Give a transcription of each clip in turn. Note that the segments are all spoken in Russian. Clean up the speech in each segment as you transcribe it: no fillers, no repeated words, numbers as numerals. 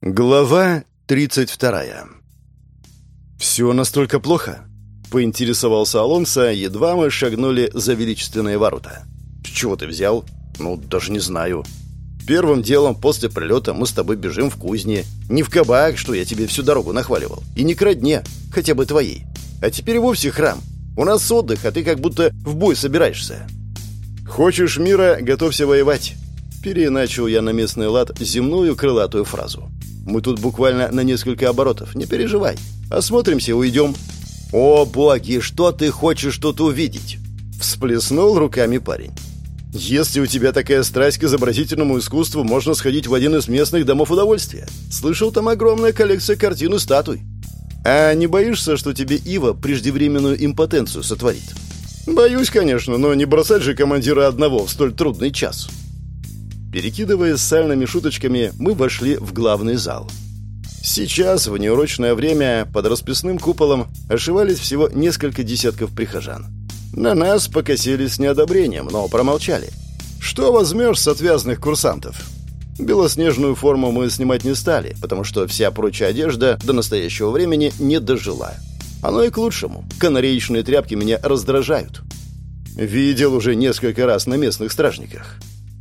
Глава 32. «Все настолько плохо?» — поинтересовался Алонсо, едва мы шагнули за величественные ворота. «С чего ты взял?» «Ну, даже не знаю. Первым делом после прилета мы с тобой бежим в кузне. Не в кабак, что я тебе всю дорогу нахваливал. И не к родне, хотя бы твоей. А теперь вовсе храм. У нас отдых, а ты как будто в бой собираешься. Хочешь мира — готовься воевать». Переиначил я на местный лад земную крылатую фразу. «Мы тут буквально на несколько оборотов, не переживай. Осмотримся и уйдем». «О, боги, что ты хочешь тут увидеть?» Всплеснул руками парень. «Если у тебя такая страсть к изобразительному искусству, можно сходить в один из местных домов удовольствия. Слышал, там огромная коллекция картин и статуй. А не боишься, что тебе Ива преждевременную импотенцию сотворит?» «Боюсь, конечно, но не бросать же командира одного в столь трудный час». Перекидываясь сальными шуточками, мы вошли в главный зал. Сейчас, в неурочное время, под расписным куполом ошивались всего несколько десятков прихожан. На нас покосились с неодобрением, но промолчали. Что возьмешь с отвязных курсантов? Белоснежную форму мы снимать не стали, потому что вся прочая одежда до настоящего времени не дожила. Оно и к лучшему. Канареечные тряпки меня раздражают. Видел уже несколько раз на местных стражниках.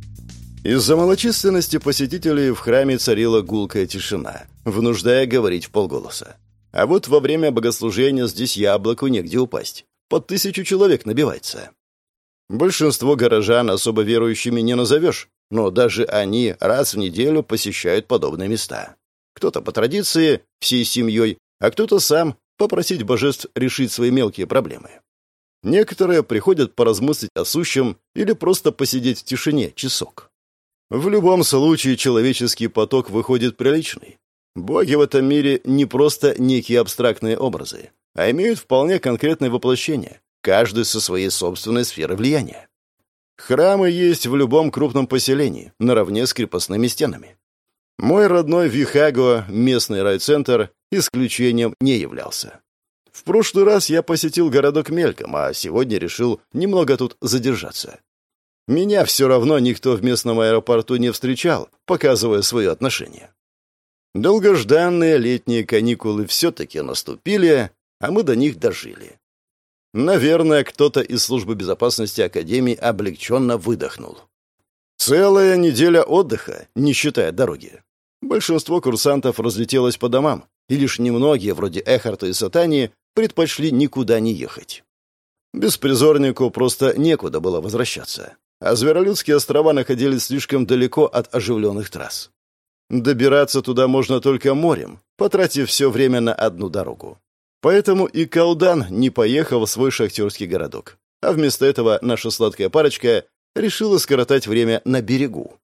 Из-за малочисленности посетителей в храме царила гулкая тишина, вынуждая говорить вполголоса. А вот во время богослужения здесь яблоку негде упасть. Под 1000 человек набивается. Большинство горожан особо верующими не назовешь, но даже они раз в неделю посещают подобные места. Кто-то по традиции, всей семьей, а кто-то сам попросить божеств решить свои мелкие проблемы. Некоторые приходят поразмыслить о сущем или просто посидеть в тишине часок. В любом случае человеческий поток выходит приличный. Боги в этом мире не просто некие абстрактные образы, а имеют вполне конкретное воплощение, каждый со своей собственной сферой влияния. Храмы есть в любом крупном поселении, наравне с крепостными стенами. Мой родной Вихаго, местный райцентр, исключением не являлся. В прошлый раз я посетил городок мельком, а сегодня решил немного тут задержаться. Меня все равно никто в местном аэропорту не встречал, показывая свое отношение. Долгожданные летние каникулы все-таки наступили, а мы до них дожили. Наверное, кто-то из службы безопасности Академии облегченно выдохнул. Целая неделя отдыха, не считая дороги. Большинство курсантов разлетелось по домам, и лишь немногие, вроде Эхарта и Сатани, предпочли никуда не ехать. Беспризорнику просто некуда было возвращаться, а Зверолюдские острова находились слишком далеко от оживленных трасс. Добираться туда можно только морем, потратив все время на одну дорогу. Поэтому и Калдан не поехал в свой шахтерский городок, а вместо этого наша сладкая парочка решила скоротать время на берегу.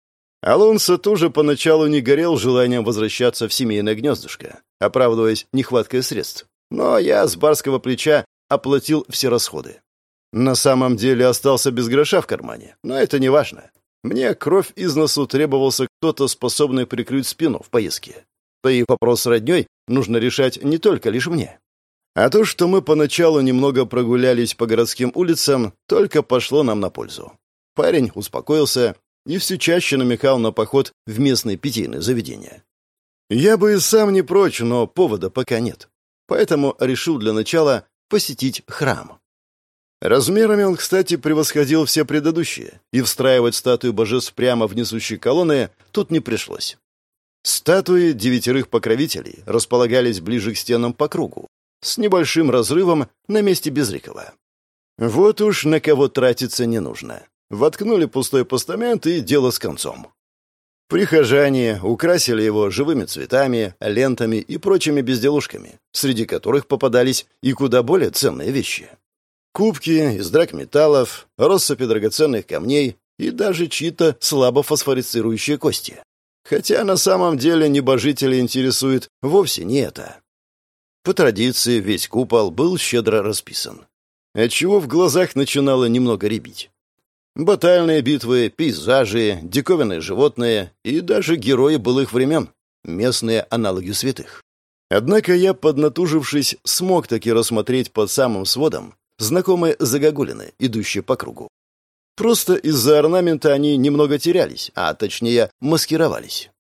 Алонсо тоже поначалу не горел желанием возвращаться в семейное гнездышко, оправдываясь нехваткой средств, но я с барского плеча оплатил все расходы. На самом деле остался без гроша в кармане, но это не важно. Мне кровь из носу требовался кто-то, способный прикрыть спину в поездке. Да и вопрос с роднёй нужно решать не только лишь мне. А то, что мы поначалу немного прогулялись по городским улицам, только пошло нам на пользу. Парень успокоился и все чаще намекал на поход в местные питейные заведения. Я бы и сам не прочь, но повода пока нет. Поэтому решил для начала посетить храм. Размерами он, кстати, превосходил все предыдущие, и встраивать статую божеств прямо в несущие колонны тут не пришлось. Статуи 9 покровителей располагались ближе к стенам по кругу, с небольшим разрывом на месте Безрикова. Вот уж на кого тратиться не нужно. Воткнули пустой постамент, и дело с концом. Прихожане украсили его живыми цветами, лентами и прочими безделушками, среди которых попадались и куда более ценные вещи. Кубки из драгметаллов, россыпи драгоценных камней и даже чьи-то слабо фосфорицирующие кости. Хотя на самом деле небожителей интересует вовсе не это. По традиции весь купол был щедро расписан, отчего в глазах начинало немного рябить. Батальные битвы, пейзажи, диковинные животные и даже герои былых времен, местные аналоги святых. Однако я, поднатужившись, смог таки рассмотреть под самым сводом знакомые загогулины, идущие по кругу. Просто из-за орнамента они немного терялись, а точнее маскировались.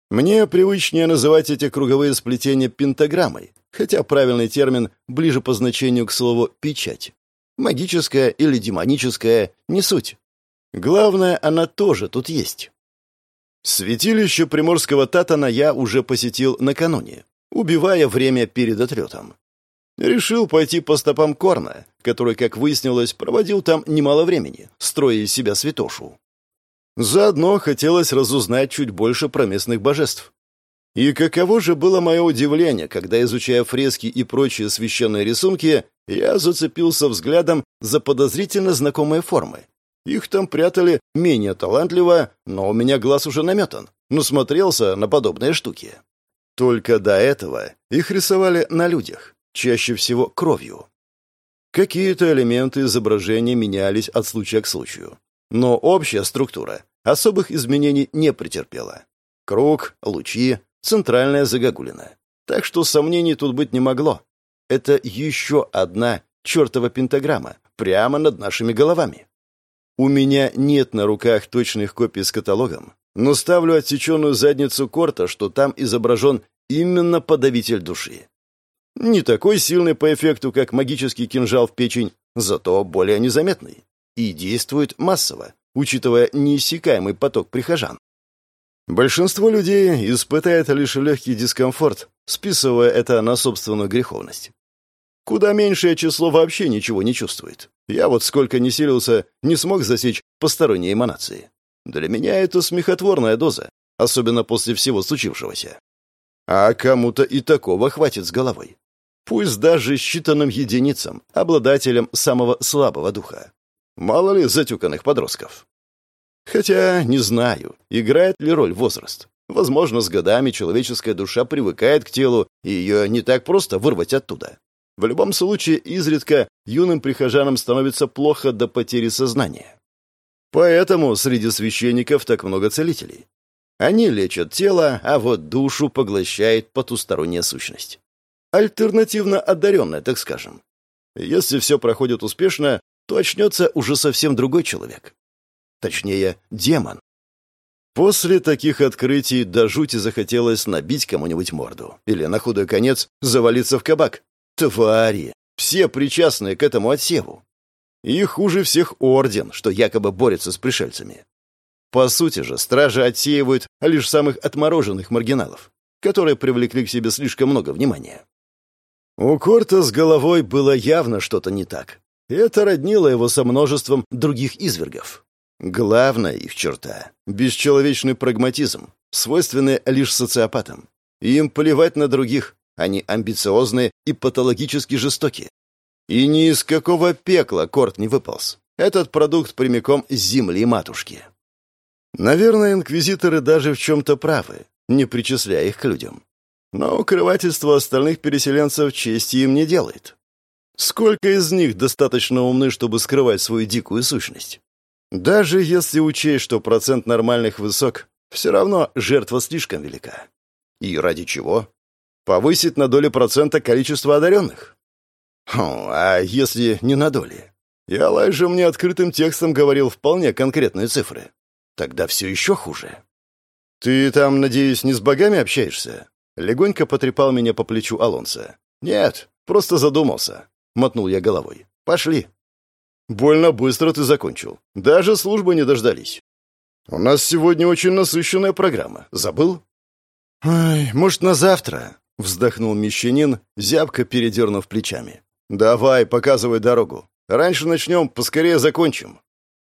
Мне привычнее называть эти круговые сплетения пентаграммой, хотя правильный термин ближе по значению к слову «печать». Магическая или демоническая — не суть. Главное, она тоже тут есть. Святилище Приморского Татана я уже посетил накануне, убивая время перед отлетом. Решил пойти по стопам Корна, который, как выяснилось, проводил там немало времени, строя из себя святошу. Заодно хотелось разузнать чуть больше про местных божеств. И каково же было мое удивление, когда, изучая фрески и прочие священные рисунки, я зацепился взглядом за подозрительно знакомые формы. Их там прятали менее талантливо, но у меня глаз уже наметан, насмотрелся на подобные штуки. Только до этого их рисовали на людях, чаще всего кровью. Какие-то элементы изображения менялись от случая к случаю. Но общая структура особых изменений не претерпела. Круг, лучи, центральная загогулина. Так что сомнений тут быть не могло. Это еще одна чертова пентаграмма прямо над нашими головами. У меня нет на руках точных копий с каталогом, но ставлю отсеченную задницу Корта, что там изображен именно подавитель души. Не такой сильный по эффекту, как магический кинжал в печень, зато более незаметный. И действует массово, учитывая неиссякаемый поток прихожан. Большинство людей испытает лишь легкий дискомфорт, списывая это на собственную греховность. Куда меньшее число вообще ничего не чувствует. Я вот сколько ни силился, не смог засечь посторонние эманации. Для меня это смехотворная доза, особенно после всего случившегося. А кому-то и такого хватит с головой. Пусть даже считанным единицам, обладателям самого слабого духа. Мало ли затюканных подростков. Хотя не знаю, играет ли роль возраст. Возможно, с годами человеческая душа привыкает к телу, и ее не так просто вырвать оттуда. В любом случае, изредка юным прихожанам становится плохо до потери сознания. Поэтому среди священников так много целителей. Они лечат тело, а вот душу поглощает потусторонняя сущность. Альтернативно одаренная, так скажем. Если все проходит успешно, то очнется уже совсем другой человек. Точнее, демон. После таких открытий до жути захотелось набить кому-нибудь морду. Или, на худой конец, завалиться в кабак. Твари! Все причастные к этому отсеву. И хуже всех орден, что якобы борется с пришельцами. По сути же, стражи отсеивают лишь самых отмороженных маргиналов, которые привлекли к себе слишком много внимания. У Корта с головой было явно что-то не так. И это роднило его со множеством других извергов. Главная их черта — бесчеловечный прагматизм, свойственный лишь социопатам. Им плевать на других, они амбициозны и патологически жестоки. И ни из какого пекла Корт не выполз. Этот продукт прямиком с земли матушки. Наверное, инквизиторы даже в чем-то правы, не причисляя их к людям. Но укрывательство остальных переселенцев чести им не делает. Сколько из них достаточно умны, чтобы скрывать свою дикую сущность? Даже если учесть, что процент нормальных высок, все равно жертва слишком велика. И ради чего? Повысить на долю процента количество одаренных? А если не на доли? Ялай же мне открытым текстом говорил вполне конкретные цифры. Тогда все еще хуже. «Ты там, надеюсь, не с богами общаешься?» Легонько потрепал меня по плечу Алонсо. «Нет, просто задумался», — мотнул я головой. «Пошли». «Больно быстро ты закончил. Даже службы не дождались. У нас сегодня очень насыщенная программа. Забыл?» «Ай, может, на завтра?» — вздохнул мещанин, зябко передернув плечами. «Давай, показывай дорогу. Раньше начнем, поскорее закончим».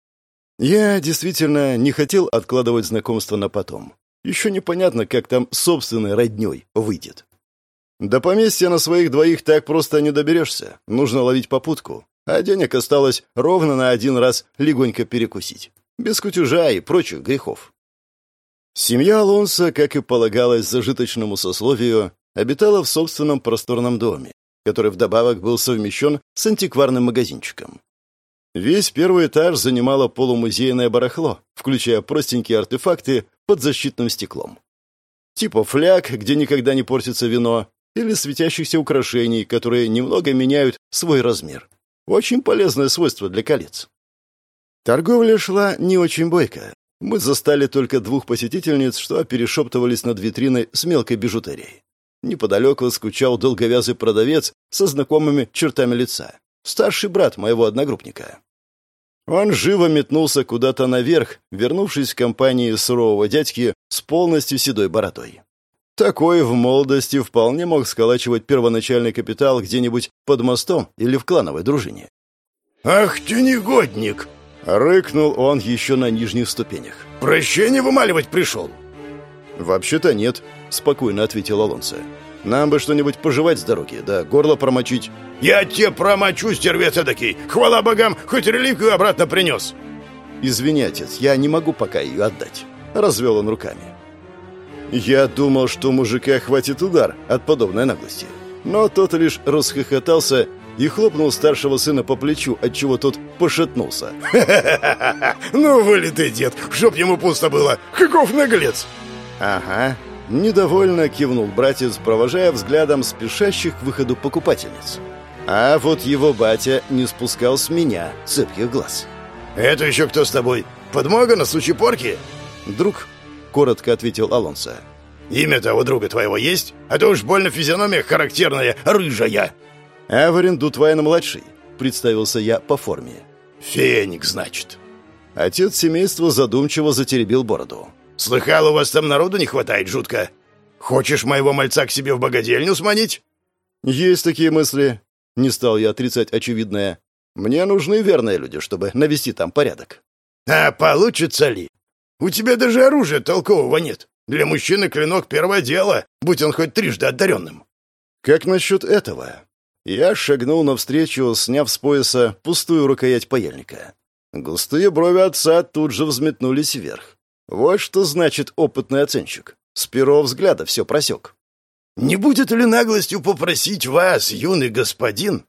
Я действительно не хотел откладывать знакомство на потом. Еще непонятно, как там собственной роднёй выйдет. До поместья на своих двоих так просто не доберешься. Нужно ловить попутку. А денег осталось ровно на один раз легонько перекусить. Без кутежа и прочих грехов. Семья Алонсо, как и полагалось зажиточному сословию, обитала в собственном просторном доме, который вдобавок был совмещен с антикварным магазинчиком. Весь первый этаж занимало полумузейное барахло, включая простенькие артефакты под защитным стеклом. Типа фляг, где никогда не портится вино, или светящихся украшений, которые немного меняют свой размер. Очень полезное свойство для колец. Торговля шла не очень бойко, Мы застали только двух посетительниц, что перешептывались над витриной с мелкой бижутерией. Неподалеку скучал долговязый продавец со знакомыми чертами лица. Старший брат моего одногруппника. Он живо метнулся куда-то наверх, вернувшись в компании сурового дядьки с полностью седой бородой. Такой в молодости вполне мог сколачивать первоначальный капитал где-нибудь под мостом или в клановой дружине. «Ах ты негодник!» — рыкнул он еще на нижних ступенях. «Прощение вымаливать пришел?» «Вообще-то нет», — спокойно ответил Алонсо. «Нам бы что-нибудь пожевать с дороги, да горло промочить». «Я тебе промочу, стервец эдакий! Хвала богам, хоть реликвию обратно принес!» «Извини, отец, я не могу пока ее отдать», — развел он руками. Я думал, что мужика хватит удар от подобной наглости. Но тот лишь расхохотался и хлопнул старшего сына по плечу, отчего тот пошатнулся. «Ха-ха-ха! Ну, вылитый дед, чтоб ему пусто было! Каков наглец!» «Ага», — недовольно кивнул братец, провожая взглядом спешащих к выходу покупательниц. А вот его батя не спускал с меня цепких глаз. «Это еще кто с тобой? Подмога на случай порки?» «Друг», — коротко ответил Алонсо. «Имя того друга твоего есть? А то уж больно физиономия характерная, рыжая!» «Эверин Дутвайн-младший», — представился я по форме. «Феникс, значит». Отец семейства задумчиво затеребил бороду. «Слыхал, у вас там народу не хватает жутко? Хочешь моего мальца к себе в богадельню сманить?» «Есть такие мысли», — не стал я отрицать очевидное. «Мне нужны верные люди, чтобы навести там порядок». «А получится ли? У тебя даже оружия толкового нет. Для мужчины клинок — первое дело, будь он хоть трижды одаренным». «Как насчет этого?» Я шагнул навстречу, сняв с пояса пустую рукоять паяльника. Густые брови отца тут же взметнулись вверх. Вот что значит опытный оценщик. С первого взгляда все просек. «Не будет ли наглостью попросить вас, юный господин?»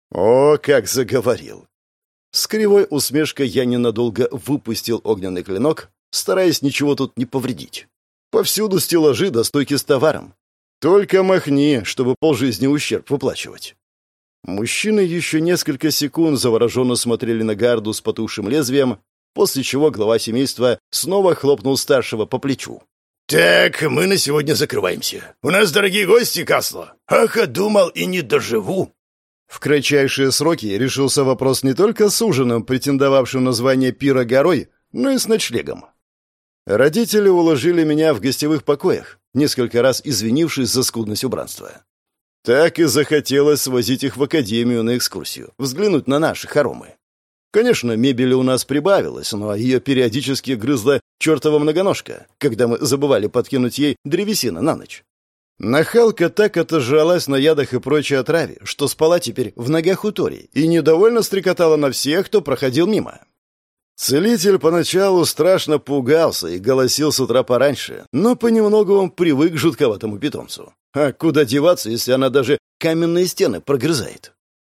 О, как заговорил! С кривой усмешкой я ненадолго выпустил огненный клинок, стараясь ничего тут не повредить. Повсюду стеллажи до стойки с товаром. Только махни, чтобы полжизни ущерб выплачивать. Мужчины еще несколько секунд завороженно смотрели на гарду с потухшим лезвием, после чего глава семейства снова хлопнул старшего по плечу. «Так, мы на сегодня закрываемся. У нас дорогие гости, Касло. Ах, а думал и не доживу». В кратчайшие сроки решился вопрос не только с ужином, претендовавшим на звание пира горой, но и с ночлегом. Родители уложили меня в гостевых покоях, несколько раз извинившись за скудность убранства. Так и захотелось свозить их в академию на экскурсию, взглянуть на наши хоромы. Конечно, мебели у нас прибавилось, но ее периодически грызла чертова многоножка, когда мы забывали подкинуть ей древесина на ночь. Нахалка так отожралась на ядах и прочей отраве, что спала теперь в ногах у Тори и недовольно стрекотала на всех, кто проходил мимо. Целитель поначалу страшно пугался и голосил с утра пораньше, но понемногу он привык к жутковатому питомцу. А куда деваться, если она даже каменные стены прогрызает?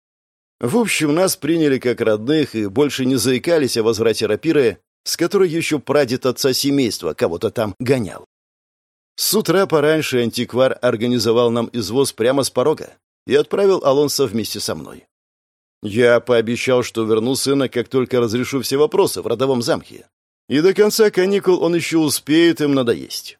В общем, нас приняли как родных и больше не заикались о возврате рапиры, с которой еще прадед отца семейства кого-то там гонял. С утра пораньше антиквар организовал нам извоз прямо с порога и отправил Алонсо вместе со мной. Я пообещал, что верну сына, как только разрешу все вопросы в родовом замке. И до конца каникул он еще успеет им надоесть.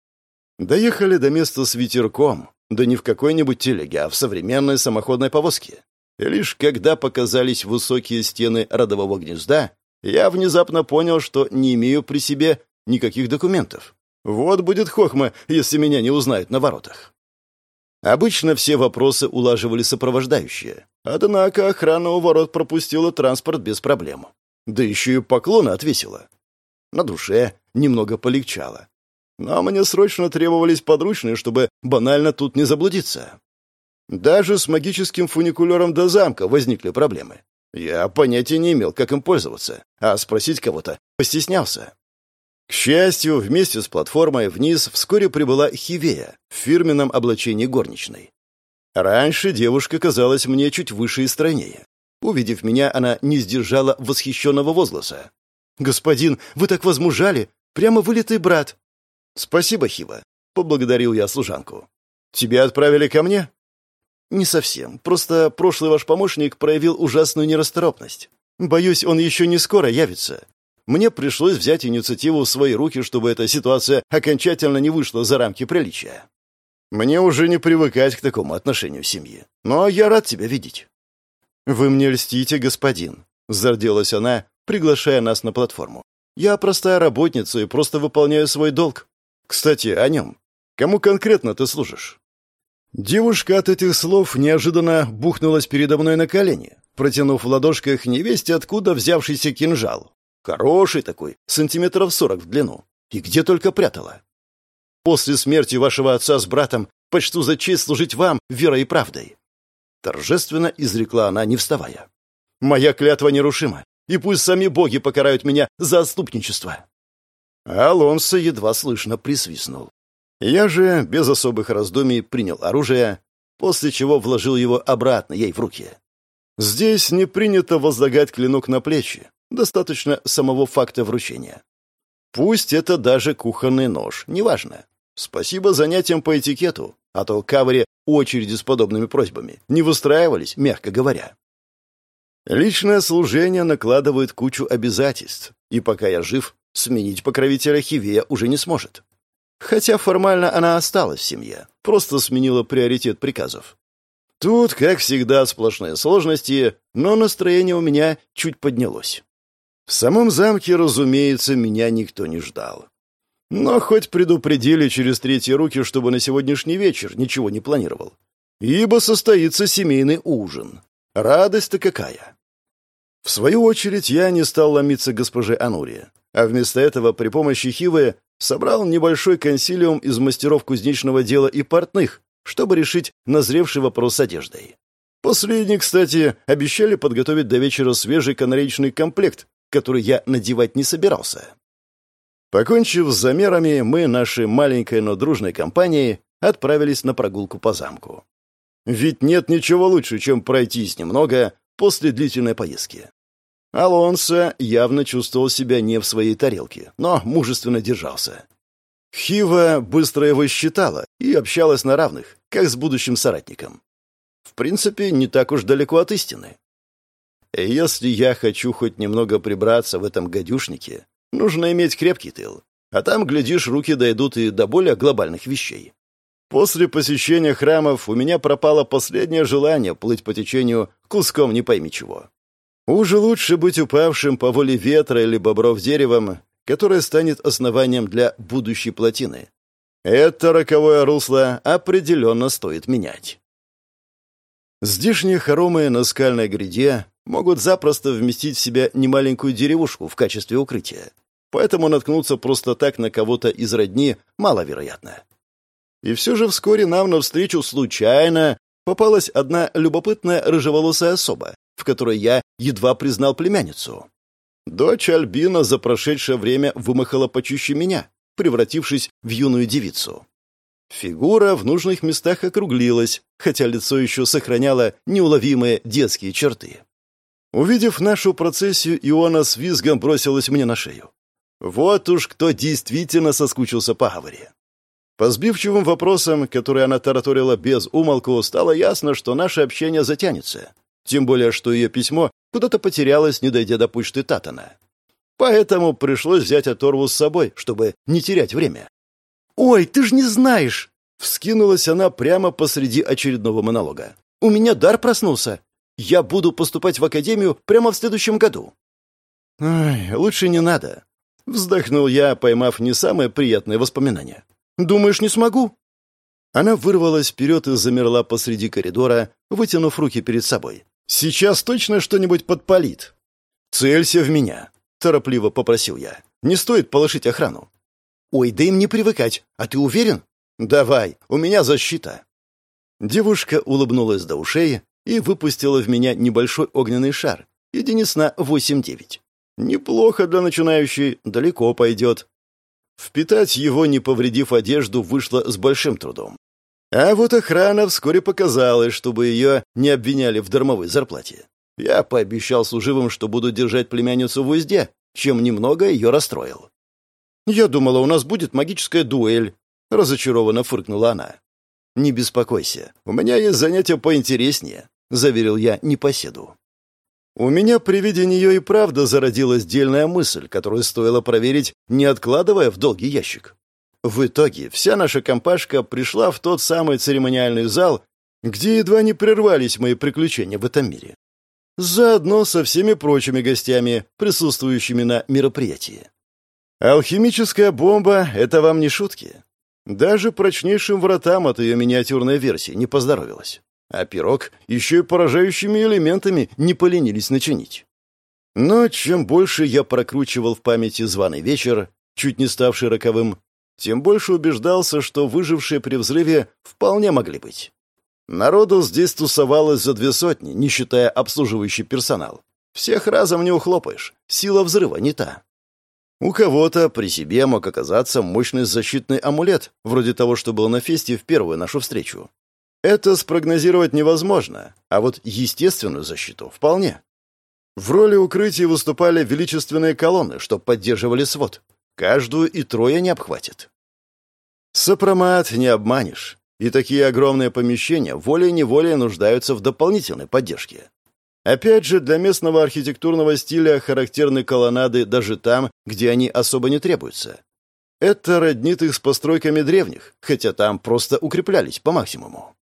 Доехали до места с ветерком, да не в какой-нибудь телеге, а в современной самоходной повозке. И лишь когда показались высокие стены родового гнезда, я внезапно понял, что не имею при себе никаких документов. Вот будет хохма, если меня не узнают на воротах. Обычно все вопросы улаживали сопровождающие. Однако охрана у ворот пропустила транспорт без проблем. Да еще и поклоны отвесила. На душе немного полегчало. Но мне срочно требовались подручные, чтобы банально тут не заблудиться. Даже с магическим фуникулером до замка возникли проблемы. Я понятия не имел, как им пользоваться, а спросить кого-то постеснялся. К счастью, вместе с платформой вниз вскоре прибыла Хивея в фирменном облачении горничной. Раньше девушка казалась мне чуть выше и стройнее. Увидев меня, она не сдержала восхищенного возгласа. «Господин, вы так возмужали! Прямо вылитый брат!» «Спасибо, Хива», — поблагодарил я служанку. «Тебя отправили ко мне?» «Не совсем. Просто прошлый ваш помощник проявил ужасную нерасторопность. Боюсь, он еще не скоро явится. мне пришлось взять инициативу в свои руки, чтобы эта ситуация окончательно не вышла за рамки приличия. Мне уже не привыкать к такому отношению семьи. Но я рад тебя видеть. «Вы мне льстите, господин», — зарделась она, приглашая нас на платформу. «Я простая работница и просто выполняю свой долг. Кстати, о нем. Кому конкретно ты служишь?» Девушка от этих слов неожиданно бухнулась передо мной на колени, протянув в ладошках невесте откуда взявшийся кинжал. Хороший такой, сантиметров 40 в длину. И где только прятала. «После смерти вашего отца с братом почту за честь служить вам верой и правдой». Торжественно изрекла она, не вставая. «Моя клятва нерушима, и пусть сами боги покарают меня за отступничество». Алонсо едва слышно присвистнул. Я же без особых раздумий принял оружие, после чего вложил его обратно ей в руки. Здесь не принято возлагать клинок на плечи, достаточно самого факта вручения. Пусть это даже кухонный нож, неважно. Спасибо занятиям по этикету, а то кавари очереди с подобными просьбами не выстраивались, мягко говоря. Личное служение накладывает кучу обязательств, и пока я жив, сменить покровителя Хивея уже не сможет. Хотя формально она осталась в семье, просто сменила приоритет приказов. Тут, как всегда, сплошные сложности, но настроение у меня чуть поднялось. В самом замке, разумеется, меня никто не ждал. Но хоть предупредили через третьи руки, чтобы на сегодняшний вечер ничего не планировал. Ибо состоится семейный ужин. Радость-то какая! В свою очередь, я не стал ломиться госпоже Анури, а вместо этого при помощи Хивы собрал небольшой консилиум из мастеров кузнечного дела и портных, чтобы решить назревший вопрос с одеждой. Последние, кстати, обещали подготовить до вечера свежий канареечный комплект, который я надевать не собирался. Покончив с замерами, мы, нашей маленькой, но дружной компанией, отправились на прогулку по замку. Ведь нет ничего лучше, чем пройтись немного после длительной поездки. Алонсо явно чувствовал себя не в своей тарелке, но мужественно держался. Хива быстро его считала и общалась на равных, как с будущим соратником. В принципе, не так уж далеко от истины. Если я хочу хоть немного прибраться в этом гадюшнике, нужно иметь крепкий тыл, а там, глядишь, руки дойдут и до более глобальных вещей. После посещения храмов у меня пропало последнее желание плыть по течению куском не пойми чего. Уже лучше быть упавшим по воле ветра или бобров деревом, которое станет основанием для будущей плотины. Это роковое русло определенно стоит менять. Здешние хоромы на скальной гряде могут запросто вместить в себя немаленькую деревушку в качестве укрытия, поэтому наткнуться просто так на кого-то из родни маловероятно. И все же вскоре нам навстречу случайно попалась одна любопытная рыжеволосая особа, в которой я едва признал племянницу. Дочь Альбина за прошедшее время вымахала почище меня, превратившись в юную девицу. Фигура в нужных местах округлилась, хотя лицо еще сохраняло неуловимые детские черты. Увидев нашу процессию, Иона с визгом бросилась мне на шею. Вот уж кто действительно соскучился по Аваре. По сбивчивым вопросам, которые она тараторила без умолку, стало ясно, что наше общение затянется. Тем более, что ее письмо куда-то потерялось, не дойдя до почты Татана. Поэтому пришлось взять оторву с собой, чтобы не терять время. «Ой, ты ж не знаешь!» — вскинулась она прямо посреди очередного монолога. «У меня дар проснулся. Я буду поступать в академию прямо в следующем году». «Ой, лучше не надо», — вздохнул я, поймав не самые приятные воспоминания. «Думаешь, не смогу?» Она вырвалась вперед и замерла посреди коридора, вытянув руки перед собой. «Сейчас точно что-нибудь подпалит?» «Целься в меня», — торопливо попросил я. «Не стоит полошить охрану». «Ой, да им не привыкать. А ты уверен?» «Давай, у меня защита». Девушка улыбнулась до ушей и выпустила в меня небольшой огненный шар, единиц на 8-9. Неплохо для начинающей, далеко пойдет. Впитать его, не повредив одежду, вышло с большим трудом. А вот охрана вскоре показалась, чтобы ее не обвиняли в дармовой зарплате. Я пообещал служивым, что буду держать племянницу в узде, чем немного ее расстроил. «Я думала, у нас будет магическая дуэль», — разочарованно фыркнула она. «Не беспокойся, у меня есть занятия поинтереснее», — заверил я непоседу. У меня при виде нее и правда зародилась дельная мысль, которую стоило проверить, не откладывая в долгий ящик. В итоге вся наша компашка пришла в тот самый церемониальный зал, где едва не прервались мои приключения в этом мире. Заодно со всеми прочими гостями, присутствующими на мероприятии. Алхимическая бомба — это вам не шутки. Даже прочнейшим вратам от ее миниатюрной версии не поздоровилось. А пирог еще и поражающими элементами не поленились начинить. Но чем больше я прокручивал в памяти званый вечер, чуть не ставший роковым, тем больше убеждался, что выжившие при взрыве вполне могли быть. Народу здесь тусовалось за 200, не считая обслуживающий персонал. Всех разом не ухлопаешь, сила взрыва не та. У кого-то при себе мог оказаться мощный защитный амулет, вроде того, что был на фесте в первую нашу встречу. Это спрогнозировать невозможно, а вот естественную защиту вполне. В роли укрытия выступали величественные колонны, что поддерживали свод. Каждую и трое не обхватит. Сопромат не обманешь, и такие огромные помещения волей-неволей нуждаются в дополнительной поддержке. Опять же, для местного архитектурного стиля характерны колоннады даже там, где они особо не требуются. Это роднит их с постройками древних, хотя там просто укреплялись по максимуму.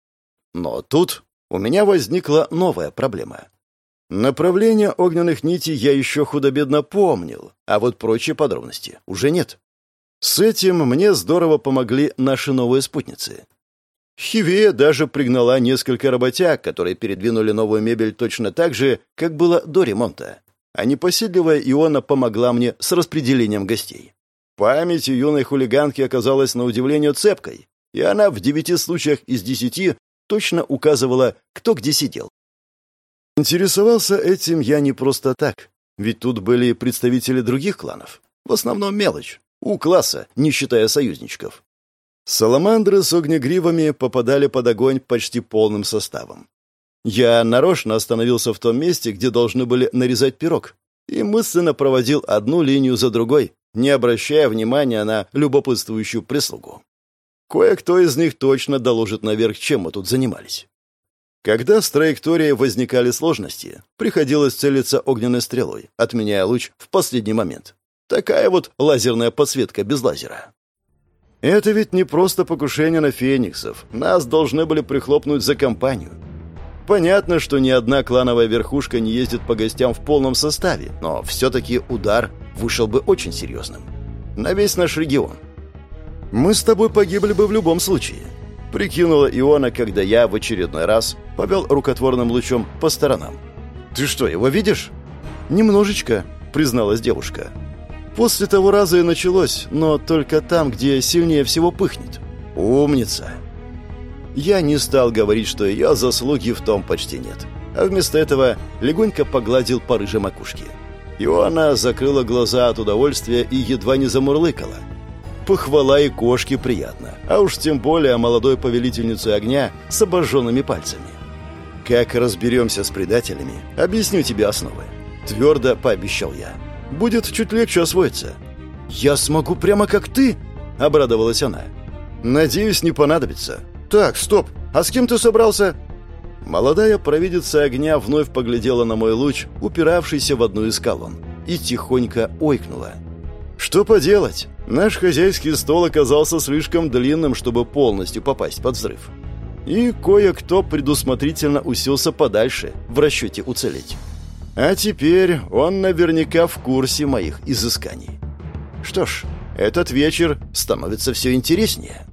Но тут у меня возникла новая проблема. Направление огненных нитей я еще худо-бедно помнил, а вот прочие подробности уже нет. С этим мне здорово помогли наши новые спутницы. Хивея даже пригнала несколько работяг, которые передвинули новую мебель точно так же, как было до ремонта. А непоседливая Иона помогла мне с распределением гостей. Память у юной хулиганки оказалась на удивление цепкой, и она в 9 случаях из 10 точно указывала, кто где сидел. Интересовался этим я не просто так, ведь тут были представители других кланов. В основном мелочь, У-класса, не считая союзничков. Саламандры с огнегривами попадали под огонь почти полным составом. Я нарочно остановился в том месте, где должны были нарезать пирог, и мысленно проводил одну линию за другой, не обращая внимания на любопытствующую прислугу. Кое-кто из них точно доложит наверх, чем мы тут занимались. Когда с траекторией возникали сложности, приходилось целиться огненной стрелой, отменяя луч в последний момент. Такая вот лазерная подсветка без лазера. Это ведь не просто покушение на фениксов. Нас должны были прихлопнуть за компанию. Понятно, что ни одна клановая верхушка не ездит по гостям в полном составе, но все-таки удар вышел бы очень серьезным. На весь наш регион. Мы с тобой погибли бы в любом случае. Прикинула Иона, когда я в очередной раз повел рукотворным лучом по сторонам. «Ты что, его видишь?» «Немножечко», — призналась девушка. «После того раза и началось, но только там, где сильнее всего пыхнет». «Умница!» Я не стал говорить, что ее заслуги в том почти нет, а вместо этого легонько погладил по рыжей макушке. Иона закрыла глаза от удовольствия и едва не замурлыкала. Похвала и кошке приятно, а уж тем более молодой повелительнице огня с обожженными пальцами. «Как разберемся с предателями, объясню тебе основы», — твердо пообещал я. «Будет чуть легче освоиться». «Я смогу прямо как ты?» — обрадовалась она. «Надеюсь, не понадобится». «Так, стоп, а с кем ты собрался?» Молодая провидица огня вновь поглядела на мой луч, упиравшийся в одну из колонн, и тихонько ойкнула. «Что поделать? Наш хозяйский стол оказался слишком длинным, чтобы полностью попасть под взрыв. И кое-кто предусмотрительно уселся подальше, в расчете уцелеть. А теперь он наверняка в курсе моих изысканий. Что ж, этот вечер становится все интереснее».